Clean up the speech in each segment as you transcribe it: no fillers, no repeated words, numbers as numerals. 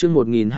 chương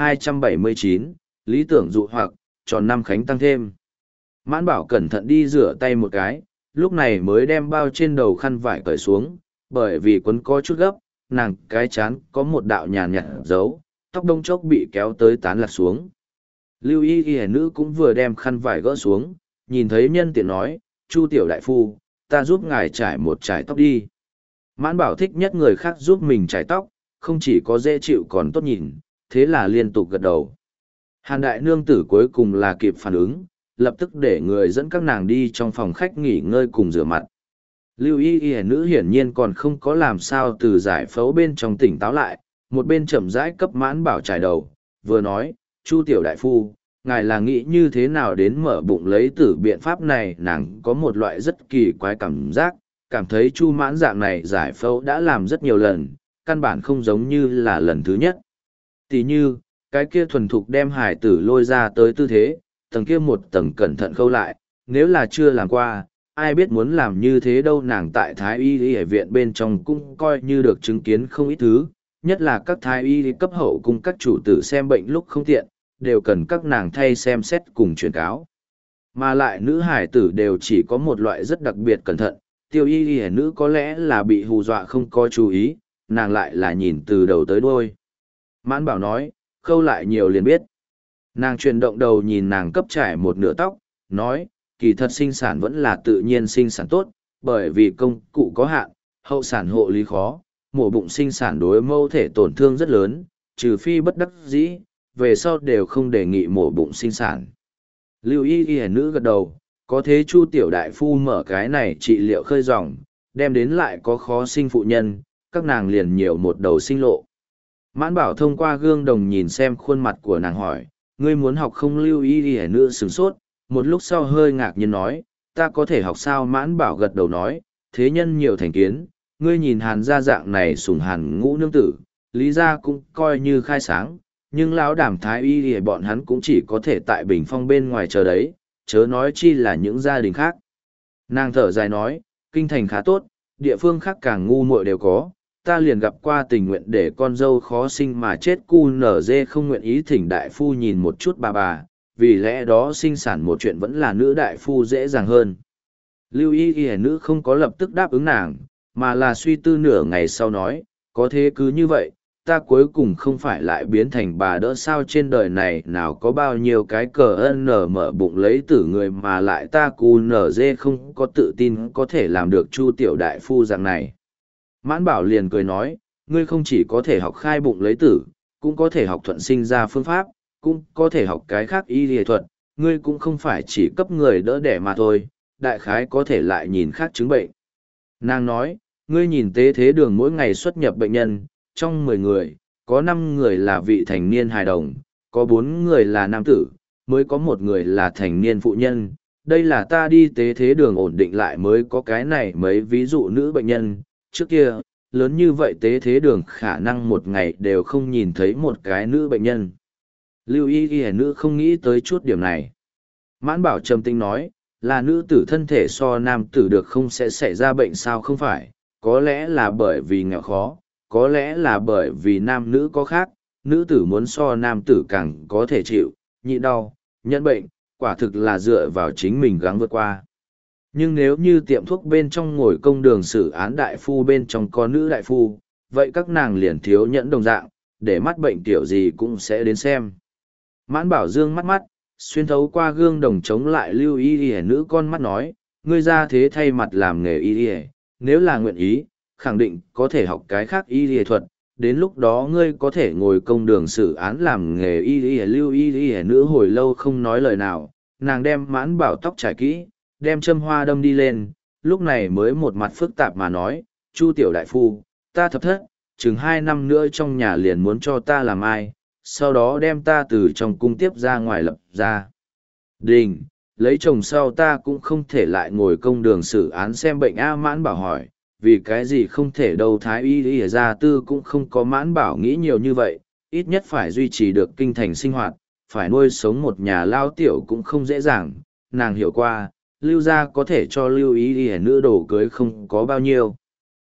1279, lý tưởng dụ hoặc, tròn năm khánh tăng thêm. Mãn Bảo cẩn thận đi rửa tay một cái, lúc này mới đem bao trên đầu khăn vải cởi xuống, bởi vì quấn có chút gấp, nàng cái chán có một đạo nhàn nhạt dấu, tóc đông chốc bị kéo tới tán lạc xuống. Lưu y nữ cũng vừa đem khăn vải gỡ xuống, nhìn thấy nhân tiện nói, Chu tiểu đại phu, ta giúp ngài trải một trải tóc đi. Mãn Bảo thích nhất người khác giúp mình trải tóc, không chỉ có dễ chịu còn tốt nhìn, thế là liên tục gật đầu. Hàn đại nương tử cuối cùng là kịp phản ứng, lập tức để người dẫn các nàng đi trong phòng khách nghỉ ngơi cùng rửa mặt. Lưu y nữ hiển nhiên còn không có làm sao từ giải phẫu bên trong tỉnh táo lại, một bên chậm rãi cấp Mãn Bảo trải đầu, vừa nói, Chu tiểu đại phu, ngài là nghĩ như thế nào đến mở bụng lấy tử biện pháp này. Nàng có một loại rất kỳ quái cảm giác, cảm thấy Chu Mãn dạng này giải phẫu đã làm rất nhiều lần, căn bản không giống như là lần thứ nhất. Tỷ như, cái kia thuần thục đem hải tử lôi ra tới tư thế, tầng kia một tầng cẩn thận khâu lại, nếu là chưa làm qua, ai biết muốn làm như thế đâu. Nàng tại Thái Y Y viện bên trong cũng coi như được chứng kiến không ít thứ, nhất là các Thái Y cấp hậu cùng các chủ tử xem bệnh lúc không tiện, đều cần các nàng thay xem xét cùng truyền cáo. Mà lại nữ hải tử đều chỉ có một loại rất đặc biệt cẩn thận, Tiêu y nữ có lẽ là bị hù dọa không có chú ý, nàng lại là nhìn từ đầu tới đuôi. Mãn Bảo nói, khâu lại nhiều liền biết. Nàng chuyển động đầu nhìn nàng cấp trải một nửa tóc, nói, kỳ thật sinh sản vẫn là tự nhiên sinh sản tốt, bởi vì công cụ có hạn, hậu sản hộ lý khó, mổ bụng sinh sản đối mâu thể tổn thương rất lớn, trừ phi bất đắc dĩ, về sau đều không đề nghị mổ bụng sinh sản. Lưu y nữ gật đầu, có thế Chu tiểu đại phu mở cái này trị liệu khơi dòng, đem đến lại có khó sinh phụ nhân, các nàng liền nhiều một đầu sinh lộ. Mãn Bảo thông qua gương đồng nhìn xem khuôn mặt của nàng hỏi, ngươi muốn học không? Lưu y nữ sửng sốt, một lúc sau hơi ngạc nhiên nói, ta có thể học sao? Mãn Bảo gật đầu nói, thế nhân nhiều thành kiến, ngươi nhìn Hàn gia dạng này sủng Hàn ngũ nương tử, Lý gia cũng coi như khai sáng, nhưng lão Đàm Thái Y thì bọn hắn cũng chỉ có thể tại bình phong bên ngoài chờ đấy, chớ nói chi là những gia đình khác. Nàng thở dài nói, kinh thành khá tốt, địa phương khác càng ngu muội đều có, ta liền gặp qua tình nguyện để con dâu khó sinh mà chết cu nở dê không nguyện ý thỉnh đại phu nhìn một chút bà, vì lẽ đó sinh sản một chuyện vẫn là nữ đại phu dễ dàng hơn. Lưu y nữ không có lập tức đáp ứng nàng, mà là suy tư nửa ngày sau nói, có thế cứ như vậy, ta cuối cùng không phải lại biến thành bà đỡ sao? Trên đời này nào có bao nhiêu cái cờ ân nở mở bụng lấy tử người mà lại ta cu nở dê không có tự tin có thể làm được Chu tiểu đại phu dạng này. Mãn Bảo liền cười nói, ngươi không chỉ có thể học khai bụng lấy tử, cũng có thể học thuận sinh ra phương pháp, cũng có thể học cái khác y lý thuật, ngươi cũng không phải chỉ cấp người đỡ đẻ mà thôi, đại khái có thể lại nhìn khác chứng bệnh. Nàng nói, ngươi nhìn tế thế đường mỗi ngày xuất nhập bệnh nhân, trong 10 người, có 5 người là vị thành niên hài đồng, có 4 người là nam tử, mới có 1 người là thành niên phụ nhân. Đây là ta đi tế thế đường ổn định lại mới có cái này mấy ví dụ nữ bệnh nhân, trước kia, lớn như vậy tế thế đường khả năng một ngày đều không nhìn thấy một cái nữ bệnh nhân. Lưu y nữ không nghĩ tới chút điểm này. Mãn Bảo trầm tinh nói, là nữ tử thân thể so nam tử được không sẽ xảy ra bệnh sao? Không phải, có lẽ là bởi vì nghèo khó, có lẽ là bởi vì nam nữ có khác, nữ tử muốn so nam tử càng có thể chịu, nhịn đau, nhẫn bệnh, quả thực là dựa vào chính mình gắng vượt qua. Nhưng nếu như tiệm thuốc bên trong ngồi công đường xử án đại phu bên trong có nữ đại phu, vậy các nàng liền thiếu nhẫn đồng dạng, để mắt bệnh tiểu gì cũng sẽ đến xem. Mãn Bảo dương mắt mắt, xuyên thấu qua gương đồng chống lại Lưu y nữ con mắt nói, ngươi ra thế thay mặt làm nghề y, nếu là nguyện ý, khẳng định có thể học cái khác y thuật, đến lúc đó ngươi có thể ngồi công đường xử án làm nghề y. Lưu y nữ hồi lâu không nói lời nào, nàng đem Mãn Bảo tóc trải kỹ, đem châm hoa đâm đi lên, lúc này mới một mặt phức tạp mà nói, Chu tiểu đại phu, ta thập thất, chừng 2 năm nữa trong nhà liền muốn cho ta làm ai, sau đó đem ta từ trong cung tiếp ra ngoài lập ra đình, lấy chồng sau ta cũng không thể lại ngồi công đường xử án xem bệnh. Mãn Bảo hỏi, vì cái gì không thể đâu? Thái y y gia tư cũng không có. Mãn Bảo nghĩ nhiều như vậy, ít nhất phải duy trì được kinh thành sinh hoạt, phải nuôi sống một nhà lao tiểu cũng không dễ dàng. Nàng hiểu qua, Lưu gia có thể cho Lưu y y nữ đồ cưới không có bao nhiêu.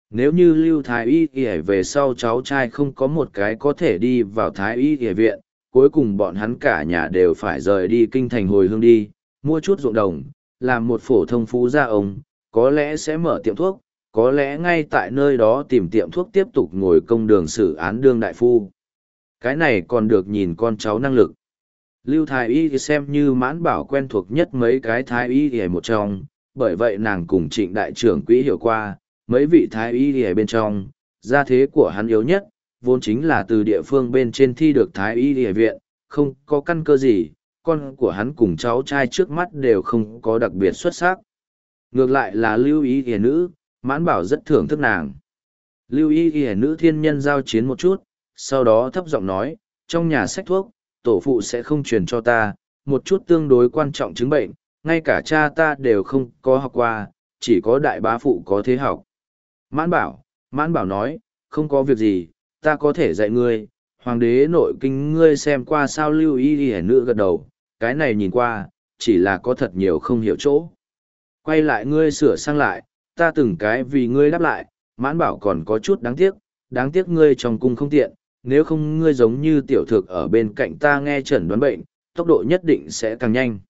Nếu như Lưu Thái Y Y về sau cháu trai không có một cái có thể đi vào Thái Y Y viện, cuối cùng bọn hắn cả nhà đều phải rời đi kinh thành hồi hương đi, mua chút ruộng đồng, làm một phổ thông phú gia ông, có lẽ sẽ mở tiệm thuốc, có lẽ ngay tại nơi đó tìm tiệm thuốc tiếp tục ngồi công đường xử án đương đại phu. Cái này còn được nhìn con cháu năng lực. Lưu Thái Y xem như Mãn Bảo quen thuộc nhất mấy cái Thái Y một trong, bởi vậy nàng cùng Trịnh đại trưởng quỹ hiểu qua, mấy vị Thái Y bên trong, gia thế của hắn yếu nhất, vốn chính là từ địa phương bên trên thi được Thái Y viện, không có căn cơ gì, con của hắn cùng cháu trai trước mắt đều không có đặc biệt xuất sắc. Ngược lại là Lưu Y nữ, Mãn Bảo rất thưởng thức nàng. Lưu Y nữ thiên nhân giao chiến một chút, sau đó thấp giọng nói, trong nhà sách thuốc, tổ phụ sẽ không truyền cho ta, một chút tương đối quan trọng chứng bệnh, ngay cả cha ta đều không có học qua, chỉ có đại bá phụ có thế học. Mãn bảo nói, không có việc gì, ta có thể dạy ngươi, hoàng đế nội kinh ngươi xem qua sao. Lưu Y nữ gật đầu, cái này nhìn qua, chỉ là có thật nhiều không hiểu chỗ. Quay lại ngươi sửa sang lại, ta từng cái vì ngươi đáp lại, Mãn bảo còn có chút đáng tiếc ngươi trong cung không tiện, nếu không ngươi giống như tiểu thực ở bên cạnh ta nghe chẩn đoán bệnh, tốc độ nhất định sẽ càng nhanh.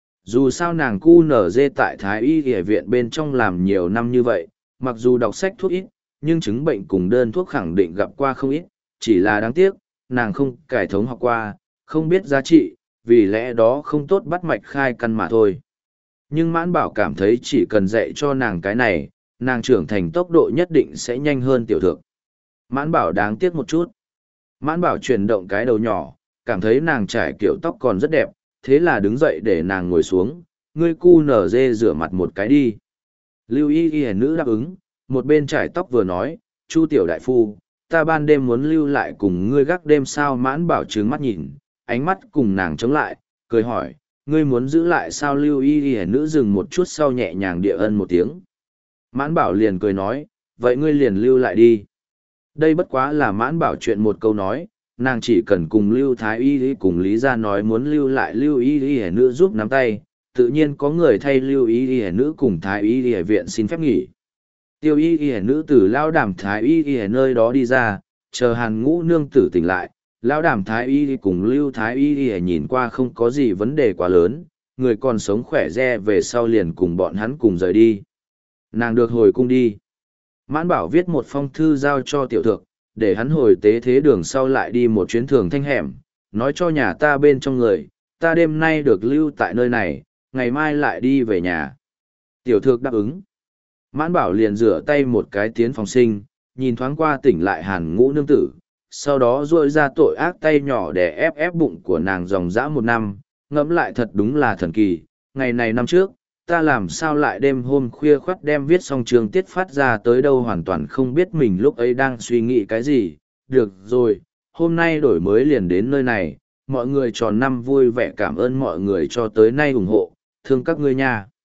Dù sao nàng cu nở dê tại Thái Y Y viện bên trong làm nhiều năm như vậy, mặc dù đọc sách thuốc ít, nhưng chứng bệnh cùng đơn thuốc khẳng định gặp qua không ít, chỉ là đáng tiếc, nàng không cải thống học qua, không biết giá trị, vì lẽ đó không tốt bắt mạch khai căn mà thôi. Nhưng Mãn Bảo cảm thấy chỉ cần dạy cho nàng cái này, nàng trưởng thành tốc độ nhất định sẽ nhanh hơn tiểu thượng. Mãn Bảo đáng tiếc một chút. Mãn Bảo chuyển động cái đầu nhỏ, cảm thấy nàng trải kiểu tóc còn rất đẹp, thế là đứng dậy để nàng ngồi xuống, ngươi cu nở dê rửa mặt một cái đi. Lưu Y nữ đáp ứng, một bên trải tóc vừa nói, Chu tiểu đại phu, ta ban đêm muốn lưu lại cùng ngươi gác đêm sao. Mãn Bảo trừng mắt nhìn, ánh mắt cùng nàng chống lại, cười hỏi, ngươi muốn giữ lại sao. Lưu Y nữ dừng một chút sau nhẹ nhàng địa ân một tiếng. Mãn Bảo liền cười nói, vậy ngươi liền lưu lại đi. Đây bất quá là Mãn Bảo chuyện một câu nói, nàng chỉ cần cùng Lưu Thái Y cùng Lý Gia nói muốn lưu lại Lưu Y nữ giúp nắm tay, tự nhiên có người thay Lưu Y nữ cùng Thái Y viện xin phép nghỉ. Tiêu Y nữ từ lao đàm Thái Y nơi đó đi ra, chờ Hàn Ngũ nương tử tỉnh lại, lao đàm Thái Y cùng Lưu Thái Y nhìn qua không có gì vấn đề quá lớn, người còn sống khỏe re về sau liền cùng bọn hắn cùng rời đi. Nàng được hồi cung đi. Mãn Bảo viết một phong thư giao cho tiểu thược, để hắn hồi tế thế đường sau lại đi một chuyến thường thanh hẻm, nói cho nhà ta bên trong người, ta đêm nay được lưu tại nơi này, ngày mai lại đi về nhà. Tiểu thược đáp ứng. Mãn Bảo liền rửa tay một cái tiến phòng sinh, nhìn thoáng qua tỉnh lại Hàn Ngũ nương tử, sau đó duỗi ra tội ác tay nhỏ để ép bụng của nàng dòng dã một năm, ngẫm lại thật đúng là thần kỳ, ngày này năm trước, ta làm sao lại đêm hôm khuya khoắt đem viết xong chương tiết phát ra tới đâu, hoàn toàn không biết mình lúc ấy đang suy nghĩ cái gì. Được rồi, hôm nay đổi mới liền đến nơi này, mọi người tròn năm vui vẻ, cảm ơn mọi người cho tới nay ủng hộ, thương các ngươi nha.